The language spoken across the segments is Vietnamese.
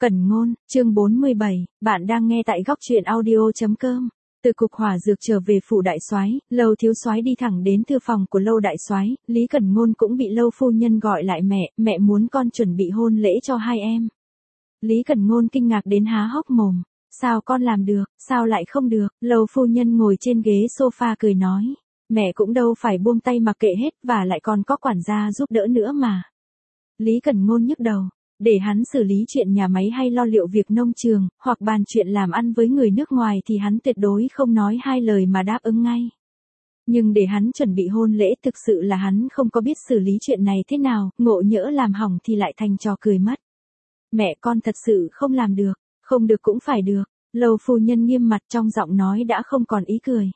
Cẩn ngôn, chương 47, bạn đang nghe tại góc truyện audio.com. Từ cục hỏa dược trở về phủ đại soái, Lâu thiếu soái đi thẳng đến thư phòng của Lâu đại soái, Lý Cẩn Ngôn cũng bị Lâu phu nhân gọi lại mẹ muốn con chuẩn bị hôn lễ cho hai em. Lý Cẩn Ngôn kinh ngạc đến há hốc mồm, sao con làm được, sao lại không được? Lâu phu nhân ngồi trên ghế sofa cười nói, mẹ cũng đâu phải buông tay mặc kệ hết và lại còn có quản gia giúp đỡ nữa mà. Lý Cẩn Ngôn nhức đầu. Để hắn xử lý chuyện nhà máy hay lo liệu việc nông trường, hoặc bàn chuyện làm ăn với người nước ngoài thì hắn tuyệt đối không nói hai lời mà đáp ứng ngay. Nhưng để hắn chuẩn bị hôn lễ thực sự là hắn không có biết xử lý chuyện này thế nào, ngộ nhỡ làm hỏng thì lại thành trò cười mất. Mẹ con thật sự không làm được, không được cũng phải được. Lâu phu nhân nghiêm mặt trong giọng nói đã không còn ý cười.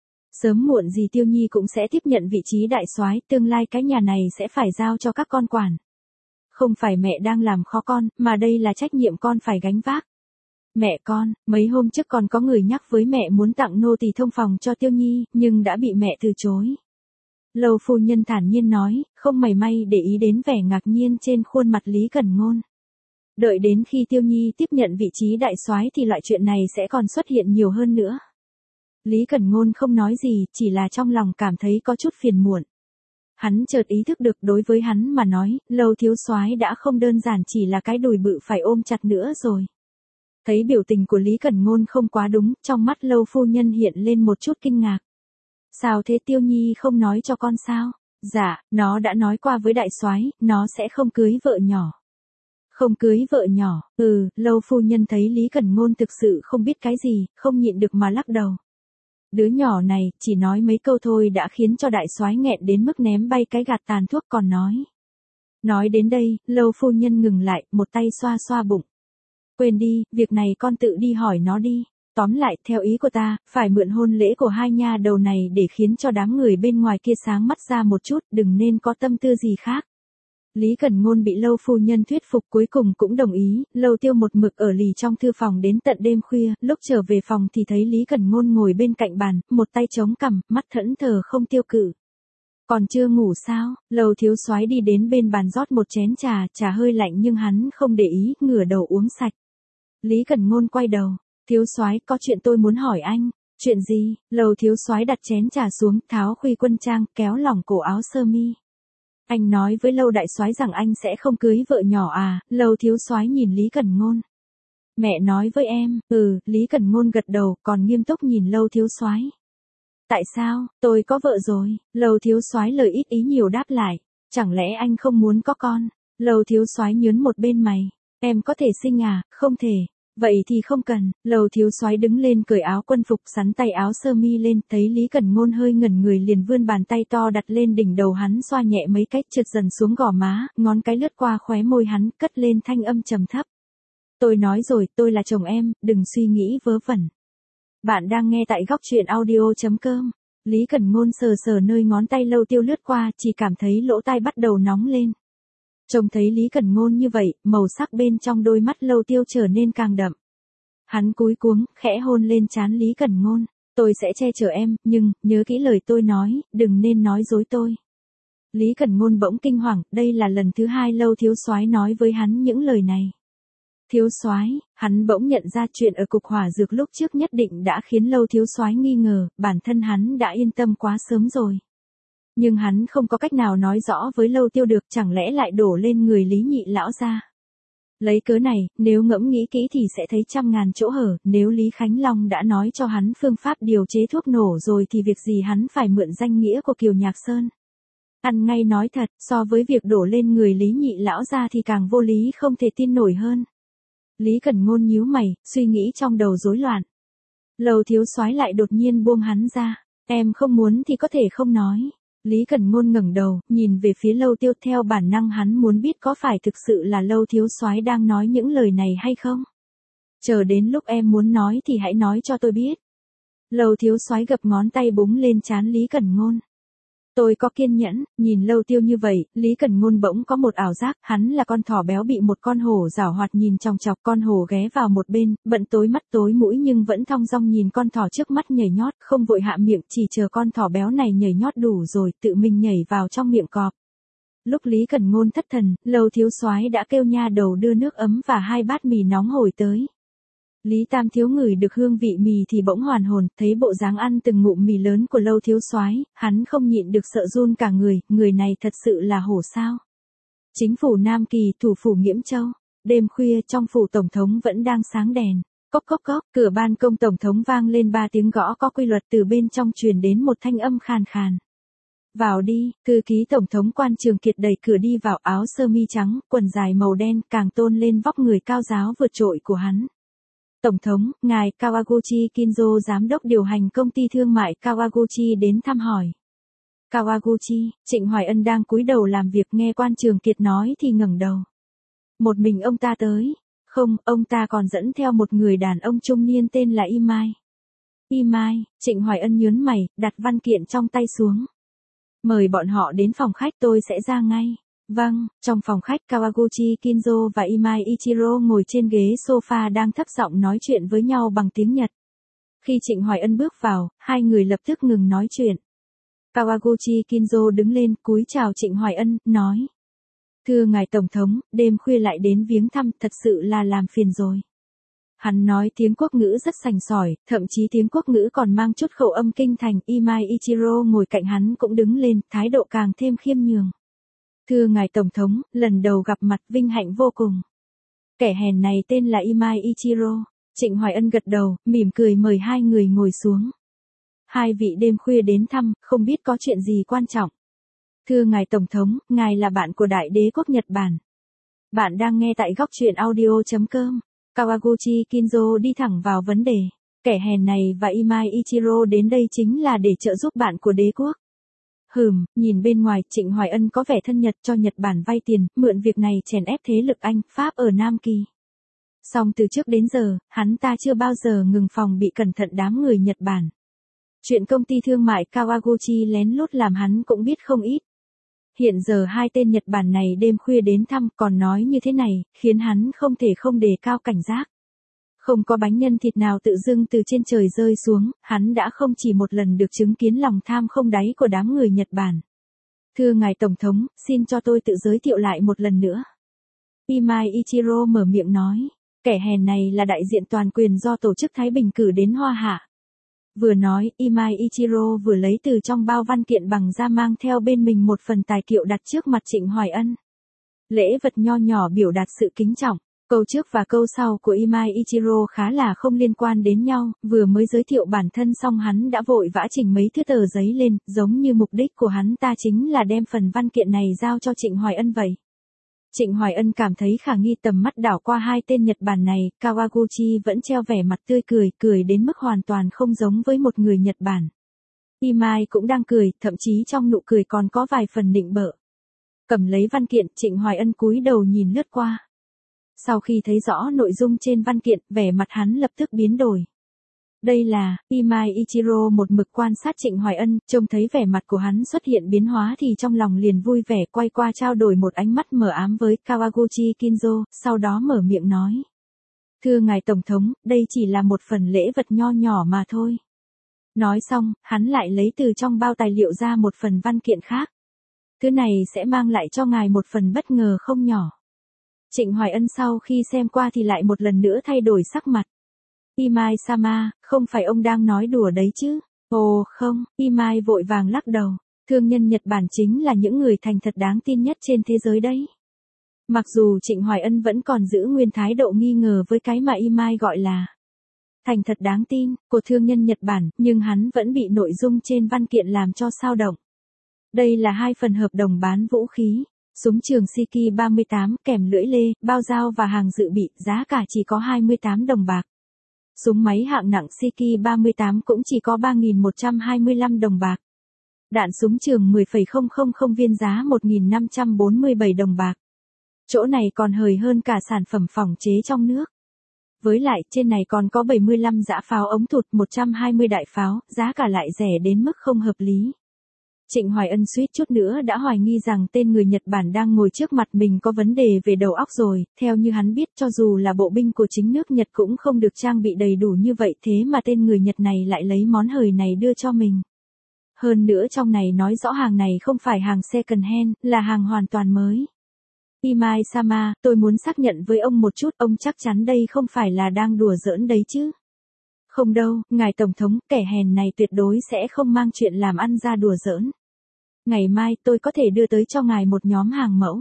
Sớm muộn gì Tiêu Nhi cũng sẽ tiếp nhận vị trí đại soái, tương lai cái nhà này sẽ phải giao cho các con quản. Không phải mẹ đang làm khó con, mà đây là trách nhiệm con phải gánh vác. Mẹ con, mấy hôm trước còn có người nhắc với mẹ muốn tặng nô tỳ thông phòng cho Tiêu Nhi, nhưng đã bị mẹ từ chối. Lâu phu nhân thản nhiên nói, không mảy may để ý đến vẻ ngạc nhiên trên khuôn mặt Lý Cẩn Ngôn. Đợi đến khi Tiêu Nhi tiếp nhận vị trí đại soái thì loại chuyện này sẽ còn xuất hiện nhiều hơn nữa. Lý Cẩn Ngôn không nói gì, chỉ là trong lòng cảm thấy có chút phiền muộn. Hắn chợt ý thức được đối với hắn mà nói, Lâu thiếu soái đã không đơn giản chỉ là cái đùi bự phải ôm chặt nữa rồi. Thấy biểu tình của Lý Cẩn Ngôn không quá đúng, trong mắt Lâu phu nhân hiện lên một chút kinh ngạc. Sao thế Tiêu Nhi không nói cho con sao? Dạ, nó đã nói qua với đại soái, nó sẽ không cưới vợ nhỏ. Không cưới vợ nhỏ, Lâu phu nhân thấy Lý Cẩn Ngôn thực sự không biết cái gì, không nhịn được mà lắc đầu. Đứa nhỏ này, chỉ nói mấy câu thôi đã khiến cho đại soái nghẹn đến mức ném bay cái gạt tàn thuốc còn nói. Nói đến đây, Lâu phu nhân ngừng lại, một tay xoa xoa bụng. Quên đi, việc này con tự đi hỏi nó đi. Tóm lại, theo ý của ta, phải mượn hôn lễ của hai nha đầu này để khiến cho đám người bên ngoài kia sáng mắt ra một chút, đừng nên có tâm tư gì khác. Lý Cẩn Ngôn bị Lâu phu nhân thuyết phục cuối cùng cũng đồng ý, Lâu Tiêu một mực ở lì trong thư phòng đến tận đêm khuya, lúc trở về phòng thì thấy Lý Cẩn Ngôn ngồi bên cạnh bàn, một tay chống cằm, mắt thẫn thờ không tiêu cự. Còn chưa ngủ sao? Lâu thiếu soái đi đến bên bàn rót một chén trà hơi lạnh nhưng hắn không để ý, ngửa đầu uống sạch. Lý Cẩn Ngôn quay đầu, thiếu soái có chuyện tôi muốn hỏi anh. Chuyện gì? Lâu thiếu soái đặt chén trà xuống, tháo khuy quân trang, kéo lỏng cổ áo sơ mi. Anh nói với Lâu đại soái rằng anh sẽ không cưới vợ nhỏ à? Lâu thiếu soái nhìn Lý Cẩn Ngôn. Mẹ nói với em, Lý Cẩn Ngôn gật đầu, còn nghiêm túc nhìn Lâu thiếu soái. Tại sao, tôi có vợ rồi? Lâu thiếu soái lời ít ý nhiều đáp lại. Chẳng lẽ anh không muốn có con? Lâu thiếu soái nhướng một bên mày. Em có thể sinh à? Không thể. Vậy thì không cần. Lâu thiếu soái đứng lên cởi áo quân phục, sắn tay áo sơ mi lên, thấy Lý Cẩn Ngôn hơi ngẩn người liền vươn bàn tay to đặt lên đỉnh đầu hắn, xoa nhẹ mấy cách trượt dần xuống gò má, ngón cái lướt qua khóe môi hắn, cất lên thanh âm trầm thấp. Tôi nói rồi, tôi là chồng em, đừng suy nghĩ vớ vẩn. Bạn đang nghe tại góc truyện audio.com. Lý Cẩn Ngôn sờ sờ nơi ngón tay Lâu Tiêu lướt qua, chỉ cảm thấy lỗ tai bắt đầu nóng lên. Trông thấy Lý Cẩn Ngôn như vậy, màu sắc bên trong đôi mắt Lâu Tiêu trở nên càng đậm. Hắn cúi cuống, khẽ hôn lên trán Lý Cẩn Ngôn. Tôi sẽ che chở em, nhưng, nhớ kỹ lời tôi nói, đừng nên nói dối tôi. Lý Cẩn Ngôn bỗng kinh hoàng, đây là lần thứ hai Lâu thiếu soái nói với hắn những lời này. Thiếu soái, hắn bỗng nhận ra chuyện ở cục hỏa dược lúc trước nhất định đã khiến Lâu thiếu soái nghi ngờ, bản thân hắn đã yên tâm quá sớm rồi. Nhưng hắn không có cách nào nói rõ với Lâu Tiêu được, chẳng lẽ lại đổ lên người Lý nhị lão gia. Lấy cớ này, nếu ngẫm nghĩ kỹ thì sẽ thấy trăm ngàn chỗ hở, nếu Lý Khánh Long đã nói cho hắn phương pháp điều chế thuốc nổ rồi thì việc gì hắn phải mượn danh nghĩa của Kiều Nhạc Sơn. Ăn ngay nói thật, so với việc đổ lên người Lý nhị lão gia thì càng vô lý không thể tin nổi hơn. Lý Cẩn Ngôn nhíu mày, suy nghĩ trong đầu rối loạn. Lâu thiếu soái lại đột nhiên buông hắn ra. Em không muốn thì có thể không nói. Lý Cẩn Ngôn ngẩng đầu, nhìn về phía Lâu Tiêu, theo bản năng hắn muốn biết có phải thực sự là Lâu thiếu soái đang nói những lời này hay không. Chờ đến lúc em muốn nói thì hãy nói cho tôi biết. Lâu thiếu soái gập ngón tay búng lên trán Lý Cẩn Ngôn. Tôi có kiên nhẫn. Nhìn Lâu Tiêu như vậy, Lý Cẩn Ngôn bỗng có một ảo giác, hắn là con thỏ béo bị một con hổ giảo hoạt nhìn chòng chọc, con hổ ghé vào một bên, bận tối mắt tối mũi nhưng vẫn thong dong nhìn con thỏ trước mắt nhảy nhót, không vội hạ miệng, chỉ chờ con thỏ béo này nhảy nhót đủ rồi, tự mình nhảy vào trong miệng cọp. Lúc Lý Cẩn Ngôn thất thần, Lầu thiếu soái đã kêu nha đầu đưa nước ấm và 2 bát mì nóng hổi tới. Lý Tam thiếu ngửi được hương vị mì thì bỗng hoàn hồn, thấy bộ dáng ăn từng ngụm mì lớn của Lầu thiếu soái, hắn không nhịn được sợ run cả người này thật sự là hổ sao? Chính phủ Nam Kỳ, thủ phủ Nghiễm Châu. Đêm khuya trong phủ tổng thống vẫn đang sáng đèn. Cốc cốc cốc, cửa ban công tổng thống vang lên 3 tiếng gõ có quy luật, từ bên trong truyền đến một thanh âm khàn khàn. Vào đi, thư ký tổng thống Quan Trường Kiệt đẩy cửa đi vào, áo sơ mi trắng, quần dài màu đen, càng tôn lên vóc người cao giáo vượt trội của hắn. Tổng thống, ngài Kawaguchi Kinzo, giám đốc điều hành công ty thương mại Kawaguchi đến thăm hỏi. Kawaguchi, Trịnh Hoài Ân đang cúi đầu làm việc, nghe Quan Trường Kiệt nói thì ngẩng đầu. Một mình ông ta tới. Không, ông ta còn dẫn theo một người đàn ông trung niên tên là Imai. Imai, Trịnh Hoài Ân nhướng mày, đặt văn kiện trong tay xuống. Mời bọn họ đến phòng khách, tôi sẽ ra ngay. Vâng, trong phòng khách Kawaguchi Kinzo và Imai Ichiro ngồi trên ghế sofa đang thấp giọng nói chuyện với nhau bằng tiếng Nhật. Khi Trịnh Hoài Ân bước vào, hai người lập tức ngừng nói chuyện. Kawaguchi Kinzo đứng lên, cúi chào Trịnh Hoài Ân, nói. Thưa ngài tổng thống, đêm khuya lại đến viếng thăm, thật sự là làm phiền rồi. Hắn nói tiếng quốc ngữ rất sành sỏi, thậm chí tiếng quốc ngữ còn mang chút khẩu âm kinh thành. Imai Ichiro ngồi cạnh hắn cũng đứng lên, thái độ càng thêm khiêm nhường. Thưa ngài tổng thống, lần đầu gặp mặt, vinh hạnh vô cùng. Kẻ hèn này tên là Imai Ichiro. Trịnh Hoài Ân gật đầu, mỉm cười mời hai người ngồi xuống. Hai vị đêm khuya đến thăm, không biết có chuyện gì quan trọng. Thưa ngài tổng thống, ngài là bạn của Đại đế quốc Nhật Bản. Bạn đang nghe tại góc truyện audio.com. Kawaguchi Kinzo đi thẳng vào vấn đề. Kẻ hèn này và Imai Ichiro đến đây chính là để trợ giúp bạn của đế quốc. Nhìn bên ngoài, Trịnh Hoài Ân có vẻ thân Nhật, cho Nhật Bản vay tiền, mượn việc này chèn ép thế lực Anh, Pháp ở Nam Kỳ. Song từ trước đến giờ, hắn ta chưa bao giờ ngừng phòng bị cẩn thận đám người Nhật Bản. Chuyện công ty thương mại Kawaguchi lén lút làm hắn cũng biết không ít. Hiện giờ hai tên Nhật Bản này đêm khuya đến thăm, còn nói như thế này, khiến hắn không thể không đề cao cảnh giác. Không có bánh nhân thịt nào tự dưng từ trên trời rơi xuống, hắn đã không chỉ một lần được chứng kiến lòng tham không đáy của đám người Nhật Bản. Thưa ngài tổng thống, xin cho tôi tự giới thiệu lại một lần nữa. Imai Ichiro mở miệng nói, kẻ hèn này là đại diện toàn quyền do tổ chức Thái Bình cử đến Hoa Hạ. Vừa nói, Imai Ichiro vừa lấy từ trong bao văn kiện bằng da mang theo bên mình một phần tài liệu đặt trước mặt Trịnh Hoài Ân. Lễ vật nho nhỏ biểu đạt sự kính trọng. Câu trước và câu sau của Imai Ichiro khá là không liên quan đến nhau, vừa mới giới thiệu bản thân xong hắn đã vội vã chỉnh mấy thứ tờ giấy lên, giống như mục đích của hắn ta chính là đem phần văn kiện này giao cho Trịnh Hoài Ân vậy. Trịnh Hoài Ân cảm thấy khả nghi, tầm mắt đảo qua hai tên Nhật Bản này, Kawaguchi vẫn treo vẻ mặt tươi cười, cười đến mức hoàn toàn không giống với một người Nhật Bản. Imai cũng đang cười, thậm chí trong nụ cười còn có vài phần nịnh bợ. Cầm lấy văn kiện, Trịnh Hoài Ân cúi đầu nhìn lướt qua. Sau khi thấy rõ nội dung trên văn kiện, vẻ mặt hắn lập tức biến đổi. Đây là, Imai Ichiro một mực quan sát Trịnh Hoài Ân, trông thấy vẻ mặt của hắn xuất hiện biến hóa thì trong lòng liền vui vẻ, quay qua trao đổi một ánh mắt mờ ám với Kawaguchi Kinzo, sau đó mở miệng nói. Thưa ngài tổng thống, đây chỉ là một phần lễ vật nho nhỏ mà thôi. Nói xong, hắn lại lấy từ trong bao tài liệu ra một phần văn kiện khác. Thứ này sẽ mang lại cho ngài một phần bất ngờ không nhỏ. Trịnh Hoài Ân sau khi xem qua thì lại một lần nữa thay đổi sắc mặt. Imai-sama, không phải ông đang nói đùa đấy chứ? Ồ không, Imai vội vàng lắc đầu. Thương nhân Nhật Bản chính là những người thành thật đáng tin nhất trên thế giới đấy. Mặc dù Trịnh Hoài Ân vẫn còn giữ nguyên thái độ nghi ngờ với cái mà Imai gọi là thành thật đáng tin của thương nhân Nhật Bản, nhưng hắn vẫn bị nội dung trên văn kiện làm cho xao động. Đây là hai phần hợp đồng bán vũ khí. Súng trường Shiki 38 kèm lưỡi lê, bao dao và hàng dự bị, giá cả chỉ có 28 đồng bạc. Súng máy hạng nặng Shiki 38 cũng chỉ có 3.125 đồng bạc. Đạn súng trường 10,000 viên giá 1.547 đồng bạc. Chỗ này còn hời hơn cả sản phẩm phòng chế trong nước. Với lại, trên này còn có 75 giã pháo ống thụt, 120 đại pháo, giá cả lại rẻ đến mức không hợp lý. Trịnh Hoài Ân suýt chút nữa đã hoài nghi rằng tên người Nhật Bản đang ngồi trước mặt mình có vấn đề về đầu óc rồi, theo như hắn biết cho dù là bộ binh của chính nước Nhật cũng không được trang bị đầy đủ như vậy, thế mà tên người Nhật này lại lấy món hời này đưa cho mình. Hơn nữa trong này nói rõ hàng này không phải hàng second hand, là hàng hoàn toàn mới. Imai Sama, tôi muốn xác nhận với ông một chút, ông chắc chắn đây không phải là đang đùa giỡn đấy chứ? Không đâu, ngài Tổng thống, kẻ hèn này tuyệt đối sẽ không mang chuyện làm ăn ra đùa giỡn. Ngày mai tôi có thể đưa tới cho ngài một nhóm hàng mẫu.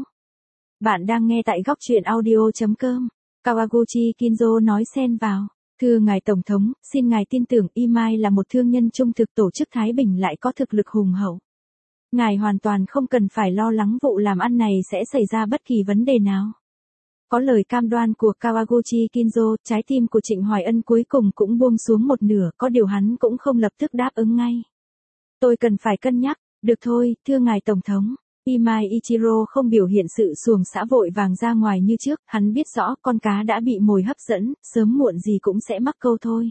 Bạn đang nghe tại góc truyện audio.com. Kawaguchi Kinzo nói xen vào. Thưa ngài Tổng thống, xin ngài tin tưởng Imai là một thương nhân trung thực, tổ chức Thái Bình lại có thực lực hùng hậu. Ngài hoàn toàn không cần phải lo lắng vụ làm ăn này sẽ xảy ra bất kỳ vấn đề nào. Có lời cam đoan của Kawaguchi Kinzo, trái tim của Trịnh Hoài Ân cuối cùng cũng buông xuống một nửa, có điều hắn cũng không lập tức đáp ứng ngay. Tôi cần phải cân nhắc. Được thôi, thưa ngài Tổng thống. Imai Ichiro không biểu hiện sự xuồng xã vội vàng ra ngoài như trước, hắn biết rõ con cá đã bị mồi hấp dẫn, sớm muộn gì cũng sẽ mắc câu thôi.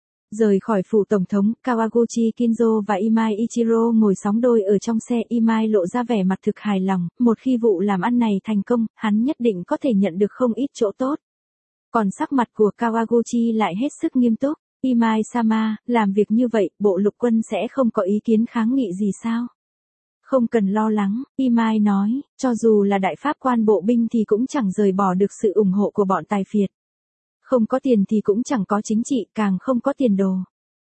Rời khỏi phủ Tổng thống, Kawaguchi Kinzo và Imai Ichiro ngồi sóng đôi ở trong xe. Imai lộ ra vẻ mặt thực hài lòng, một khi vụ làm ăn này thành công, hắn nhất định có thể nhận được không ít chỗ tốt. Còn sắc mặt của Kawaguchi lại hết sức nghiêm túc. Imai Sama, làm việc như vậy, bộ lục quân sẽ không có ý kiến kháng nghị gì sao? Không cần lo lắng, Imai nói, cho dù là đại pháp quan bộ binh thì cũng chẳng rời bỏ được sự ủng hộ của bọn tài phiệt. Không có tiền thì cũng chẳng có chính trị, càng không có tiền đồ.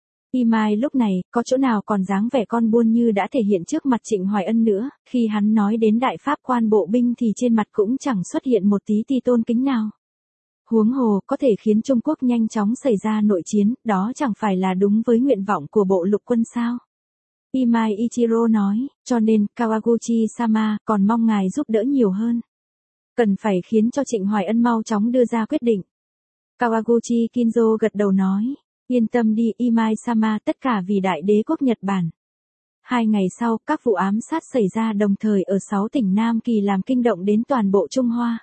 Imai lúc này, có chỗ nào còn dáng vẻ con buôn như đã thể hiện trước mặt Trịnh Hoài Ân nữa, khi hắn nói đến đại pháp quan bộ binh thì trên mặt cũng chẳng xuất hiện một tí ti tôn kính nào. Huống hồ, có thể khiến Trung Quốc nhanh chóng xảy ra nội chiến, đó chẳng phải là đúng với nguyện vọng của bộ lục quân sao? Imai Ichiro nói, cho nên, Kawaguchi-sama, còn mong ngài giúp đỡ nhiều hơn. Cần phải khiến cho Trịnh Hoài Ân mau chóng đưa ra quyết định. Kawaguchi Kinzo gật đầu nói, yên tâm đi Imai-sama, tất cả vì đại đế quốc Nhật Bản. 2 ngày sau, các vụ ám sát xảy ra đồng thời ở 6 tỉnh Nam Kỳ làm kinh động đến toàn bộ Trung Hoa.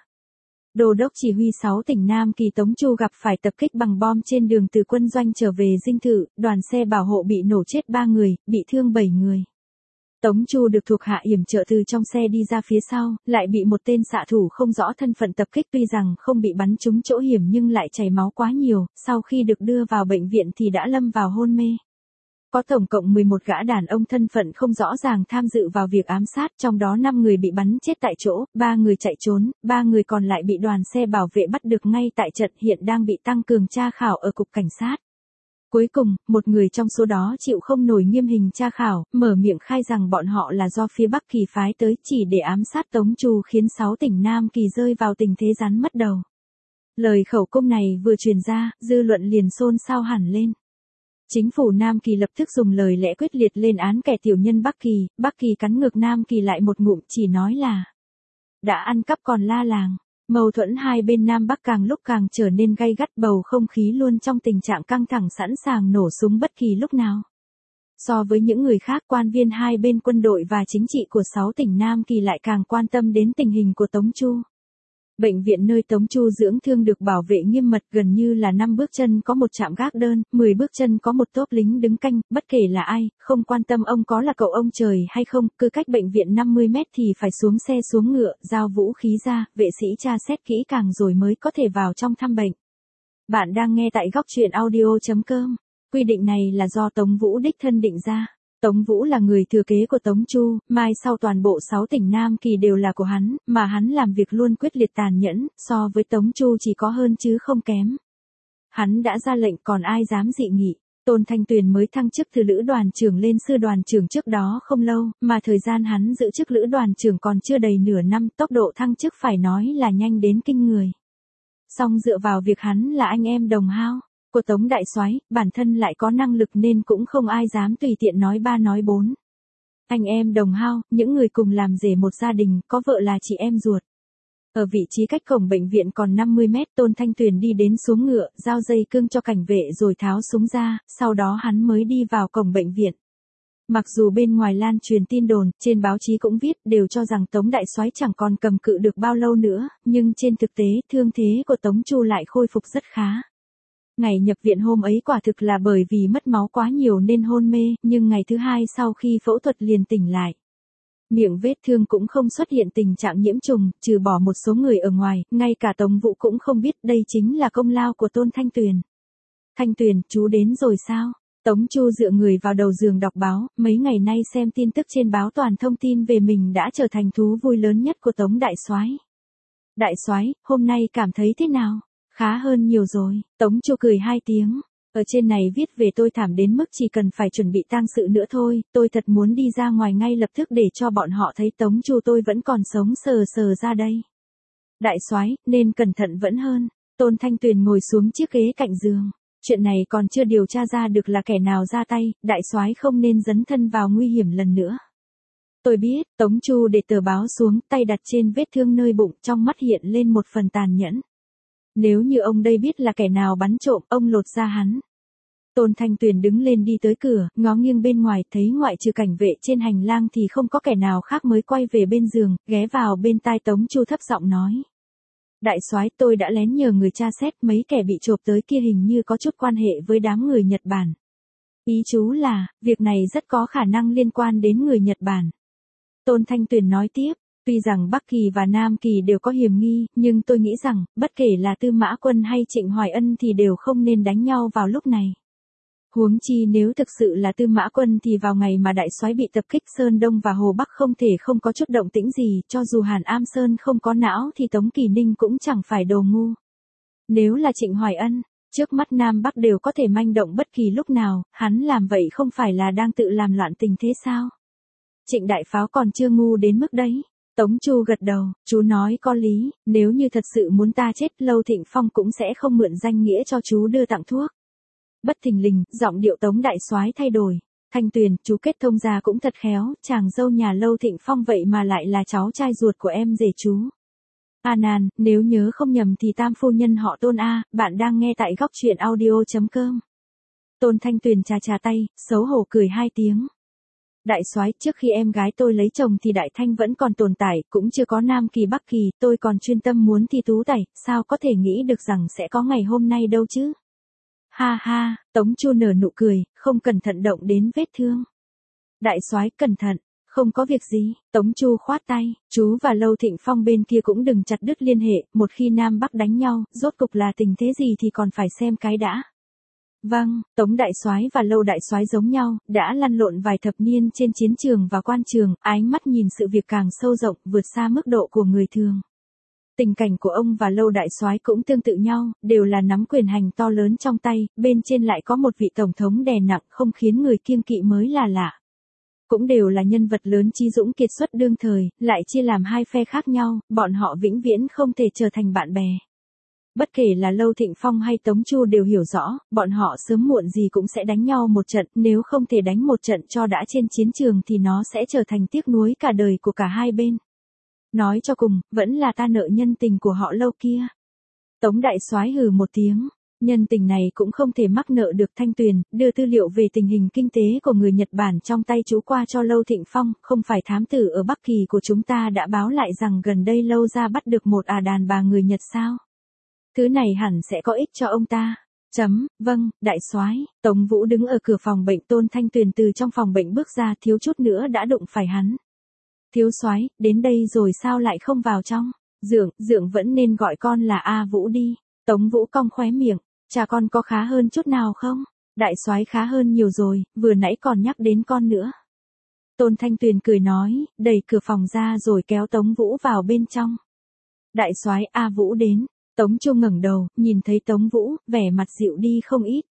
Đô đốc chỉ huy 6 tỉnh Nam Kỳ Tống Chu gặp phải tập kích bằng bom trên đường từ quân doanh trở về dinh thự, đoàn xe bảo hộ bị nổ chết 3 người, bị thương 7 người. Tống Chu được thuộc hạ yểm trợ từ trong xe đi ra phía sau, lại bị một tên xạ thủ không rõ thân phận tập kích, tuy rằng không bị bắn trúng chỗ hiểm nhưng lại chảy máu quá nhiều, sau khi được đưa vào bệnh viện thì đã lâm vào hôn mê. Có tổng cộng 11 gã đàn ông thân phận không rõ ràng tham dự vào việc ám sát, trong đó 5 người bị bắn chết tại chỗ, 3 người chạy trốn, 3 người còn lại bị đoàn xe bảo vệ bắt được ngay tại trận, hiện đang bị tăng cường tra khảo ở cục cảnh sát. Cuối cùng, một người trong số đó chịu không nổi nghiêm hình tra khảo, mở miệng khai rằng bọn họ là do phía Bắc Kỳ phái tới chỉ để ám sát Tống Chu, khiến 6 tỉnh Nam Kỳ rơi vào tình thế rắn mất đầu. Lời khẩu cung này vừa truyền ra, dư luận liền xôn xao hẳn lên. Chính phủ Nam Kỳ lập tức dùng lời lẽ quyết liệt lên án kẻ tiểu nhân Bắc Kỳ cắn ngược Nam Kỳ lại một ngụm, chỉ nói là đã ăn cắp còn la làng. Mâu thuẫn hai bên Nam Bắc càng lúc càng trở nên gay gắt, bầu không khí luôn trong tình trạng căng thẳng sẵn sàng nổ súng bất kỳ lúc nào. So với những người khác, quan viên hai bên quân đội và chính trị của 6 tỉnh Nam Kỳ lại càng quan tâm đến tình hình của Tống Chu. Bệnh viện nơi Tống Chu dưỡng thương được bảo vệ nghiêm mật, gần như là 5 bước chân có một trạm gác đơn, 10 bước chân có một tốp lính đứng canh, bất kể là ai, không quan tâm ông có là cậu ông trời hay không, cứ cách bệnh viện 50 mét thì phải xuống xe xuống ngựa, giao vũ khí ra, vệ sĩ tra xét kỹ càng rồi mới có thể vào trong thăm bệnh. Bạn đang nghe tại góc truyện audio.com. Quy định này là do Tống Vũ đích thân định ra. Tống Vũ là người thừa kế của Tống Chu, mai sau toàn bộ 6 tỉnh Nam Kỳ đều là của hắn, mà hắn làm việc luôn quyết liệt tàn nhẫn, so với Tống Chu chỉ có hơn chứ không kém. Hắn đã ra lệnh còn ai dám dị nghị. Tôn Thanh Tuyền mới thăng chức từ lữ đoàn trưởng lên sư đoàn trưởng trước đó không lâu, mà thời gian hắn giữ chức lữ đoàn trưởng còn chưa đầy nửa năm, tốc độ thăng chức phải nói là nhanh đến kinh người. Song dựa vào việc hắn là anh em đồng hao của Tống đại soái, bản thân lại có năng lực nên cũng không ai dám tùy tiện nói ba nói bốn. Anh em đồng hao, những người cùng làm rể một gia đình, có vợ là chị em ruột. Ở vị trí cách cổng bệnh viện còn 50 mét, Tôn Thanh Tuyền đi đến xuống ngựa, giao dây cương cho cảnh vệ rồi tháo súng ra, sau đó hắn mới đi vào cổng bệnh viện. Mặc dù bên ngoài lan truyền tin đồn, trên báo chí cũng viết, đều cho rằng Tống đại soái chẳng còn cầm cự được bao lâu nữa, nhưng trên thực tế, thương thế của Tống Chu lại khôi phục rất khá. Ngày nhập viện hôm ấy quả thực là bởi vì mất máu quá nhiều nên hôn mê, nhưng ngày thứ hai sau khi phẫu thuật liền tỉnh lại. Miệng vết thương cũng không xuất hiện tình trạng nhiễm trùng, trừ bỏ một số người ở ngoài, ngay cả Tống Vũ cũng không biết đây chính là công lao của Tôn Thanh Tuyền. Thanh Tuyền, chú đến rồi sao? Tống Chu dựa người vào đầu giường đọc báo, mấy ngày nay xem tin tức trên báo toàn thông tin về mình đã trở thành thú vui lớn nhất của Tống đại soái. Đại soái, hôm nay cảm thấy thế nào? Khá hơn nhiều rồi, Tống Chu cười 2 tiếng. Ở trên này viết về tôi thảm đến mức chỉ cần phải chuẩn bị tang sự nữa thôi, tôi thật muốn đi ra ngoài ngay lập tức để cho bọn họ thấy Tống Chu tôi vẫn còn sống sờ sờ ra đây. Đại soái, nên cẩn thận vẫn hơn. Tôn Thanh Tuyền ngồi xuống chiếc ghế cạnh giường. Chuyện này còn chưa điều tra ra được là kẻ nào ra tay, đại soái không nên dấn thân vào nguy hiểm lần nữa. Tôi biết, Tống Chu để tờ báo xuống, tay đặt trên vết thương nơi bụng, trong mắt hiện lên một phần tàn nhẫn. Nếu như ông đây biết là kẻ nào bắn trộm, ông lột ra hắn. Tôn Thanh Tuyền đứng lên đi tới cửa, ngó nghiêng bên ngoài, thấy ngoại trừ cảnh vệ trên hành lang thì không có kẻ nào khác, mới quay về bên giường, ghé vào bên tai Tống Chu thấp giọng nói. Đại soái, tôi đã lén nhờ người tra xét mấy kẻ bị chộp tới kia hình như có chút quan hệ với đám người Nhật Bản. Ý chú là, việc này rất có khả năng liên quan đến người Nhật Bản. Tôn Thanh Tuyền nói tiếp, tuy rằng Bắc Kỳ và Nam Kỳ đều có hiểm nghi, nhưng tôi nghĩ rằng, bất kể là Tư Mã Quân hay Trịnh Hoài Ân thì đều không nên đánh nhau vào lúc này. Huống chi nếu thực sự là Tư Mã Quân thì vào ngày mà đại soái bị tập kích Sơn Đông và Hồ Bắc không thể không có chút động tĩnh gì, cho dù Hàn Am Sơn không có não thì Tống Kỳ Ninh cũng chẳng phải đồ ngu. Nếu là Trịnh Hoài Ân, trước mắt Nam Bắc đều có thể manh động bất kỳ lúc nào, hắn làm vậy không phải là đang tự làm loạn tình thế sao? Trịnh đại pháo còn chưa ngu đến mức đấy. Tống Chu gật đầu, chú nói có lý, nếu như thật sự muốn ta chết, Lâu Thịnh Phong cũng sẽ không mượn danh nghĩa cho chú đưa tặng thuốc. Bất thình lình, giọng điệu Tống đại soái thay đổi. Thanh Tuyền, chú kết thông gia cũng thật khéo, chàng dâu nhà Lâu Thịnh Phong vậy mà lại là cháu trai ruột của em rể chú. Nan, nếu nhớ không nhầm thì tam phu nhân họ Tôn A, bạn đang nghe tại góc truyện audio.com. Tôn Thanh Tuyền chà chà tay, xấu hổ cười 2 tiếng. Đại soái, trước khi em gái tôi lấy chồng thì Đại Thanh vẫn còn tồn tại, cũng chưa có Nam Kỳ Bắc Kỳ, tôi còn chuyên tâm muốn thi tú tài, sao có thể nghĩ được rằng sẽ có ngày hôm nay đâu chứ? Ha ha, Tống Chu nở nụ cười, không cẩn thận động đến vết thương. Đại soái cẩn thận, không có việc gì, Tống Chu khoát tay, chú và Lâu Thịnh Phong bên kia cũng đừng chặt đứt liên hệ, một khi Nam Bắc đánh nhau, rốt cục là tình thế gì thì còn phải xem cái đã. Vâng, Tống đại soái và Lâu đại soái giống nhau, đã lăn lộn vài thập niên trên chiến trường và quan trường, ánh mắt nhìn sự việc càng sâu rộng, vượt xa mức độ của người thường. Tình cảnh của ông và Lâu đại soái cũng tương tự nhau, đều là nắm quyền hành to lớn trong tay, bên trên lại có một vị tổng thống đè nặng không khiến người kiêng kỵ mới là lạ. Cũng đều là nhân vật lớn trí dũng kiệt xuất đương thời, lại chia làm hai phe khác nhau, bọn họ vĩnh viễn không thể trở thành bạn bè. Bất kể là Lâu Thịnh Phong hay Tống Chu đều hiểu rõ, bọn họ sớm muộn gì cũng sẽ đánh nhau một trận, nếu không thể đánh một trận cho đã trên chiến trường thì nó sẽ trở thành tiếc nuối cả đời của cả hai bên. Nói cho cùng, vẫn là ta nợ nhân tình của họ Lâu kia. Tống đại soái hừ một tiếng, nhân tình này cũng không thể mắc nợ được. Thanh Tuyền, đưa tư liệu về tình hình kinh tế của người Nhật Bản trong tay chú qua cho Lâu Thịnh Phong, không phải thám tử ở Bắc Kỳ của chúng ta đã báo lại rằng gần đây Lâu gia bắt được một đàn bà người Nhật sao? Thứ này hẳn sẽ có ích cho ông ta. Vâng, đại soái. Tống Vũ đứng ở cửa phòng bệnh, Tôn Thanh Tuyền từ trong phòng bệnh bước ra, thiếu chút nữa đã đụng phải hắn. Thiếu soái, đến đây rồi sao lại không vào trong? Dượng vẫn nên gọi con là A Vũ đi. Tống Vũ cong khóe miệng, cha con có khá hơn chút nào không? Đại soái khá hơn nhiều rồi, vừa nãy còn nhắc đến con nữa. Tôn Thanh Tuyền cười nói, đẩy cửa phòng ra rồi kéo Tống Vũ vào bên trong. Đại soái, A Vũ đến. Tống Chu ngẩng đầu, nhìn thấy Tống Vũ, vẻ mặt dịu đi không ít.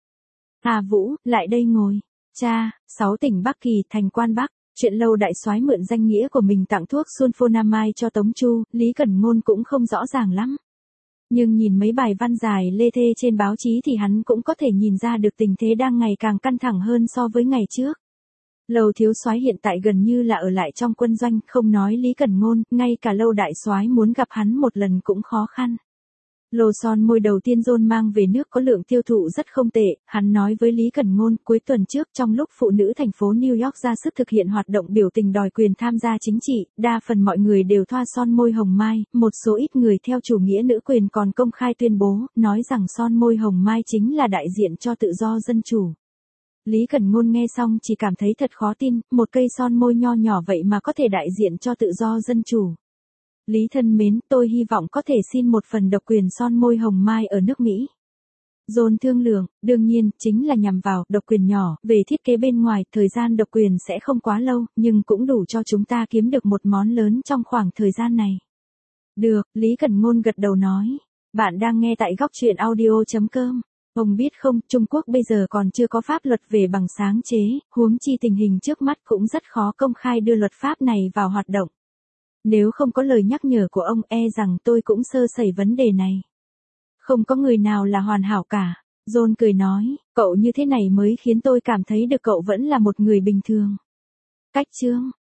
A Vũ, lại đây ngồi. Cha, 6 tỉnh Bắc Kỳ, thành Quan Bắc. Chuyện Lâu đại soái mượn danh nghĩa của mình tặng thuốc sulfonamide cho Tống Chu, Lý Cẩn Ngôn cũng không rõ ràng lắm. Nhưng nhìn mấy bài văn dài lê thê trên báo chí thì hắn cũng có thể nhìn ra được tình thế đang ngày càng căng thẳng hơn so với ngày trước. Lâu thiếu soái hiện tại gần như là ở lại trong quân doanh, không nói Lý Cẩn Ngôn, ngay cả Lâu đại soái muốn gặp hắn một lần cũng khó khăn. Lô son môi đầu tiên John mang về nước có lượng tiêu thụ rất không tệ, hắn nói với Lý Cẩn Ngôn cuối tuần trước trong lúc phụ nữ thành phố New York ra sức thực hiện hoạt động biểu tình đòi quyền tham gia chính trị, đa phần mọi người đều thoa son môi hồng mai, một số ít người theo chủ nghĩa nữ quyền còn công khai tuyên bố, nói rằng son môi hồng mai chính là đại diện cho tự do dân chủ. Lý Cẩn Ngôn nghe xong chỉ cảm thấy thật khó tin, một cây son môi nho nhỏ vậy mà có thể đại diện cho tự do dân chủ. Lý thân mến, tôi hy vọng có thể xin một phần độc quyền son môi hồng mai ở nước Mỹ. John thương lượng, đương nhiên, chính là nhằm vào độc quyền nhỏ, về thiết kế bên ngoài, thời gian độc quyền sẽ không quá lâu, nhưng cũng đủ cho chúng ta kiếm được một món lớn trong khoảng thời gian này. Được, Lý Cẩn Ngôn gật đầu nói. Bạn đang nghe tại góc truyện audio.com. Ông biết không, Trung Quốc bây giờ còn chưa có pháp luật về bằng sáng chế, huống chi tình hình trước mắt cũng rất khó công khai đưa luật pháp này vào hoạt động. Nếu không có lời nhắc nhở của ông rằng tôi cũng sơ sẩy vấn đề này. Không có người nào là hoàn hảo cả. John cười nói, cậu như thế này mới khiến tôi cảm thấy được cậu vẫn là một người bình thường. Cách chương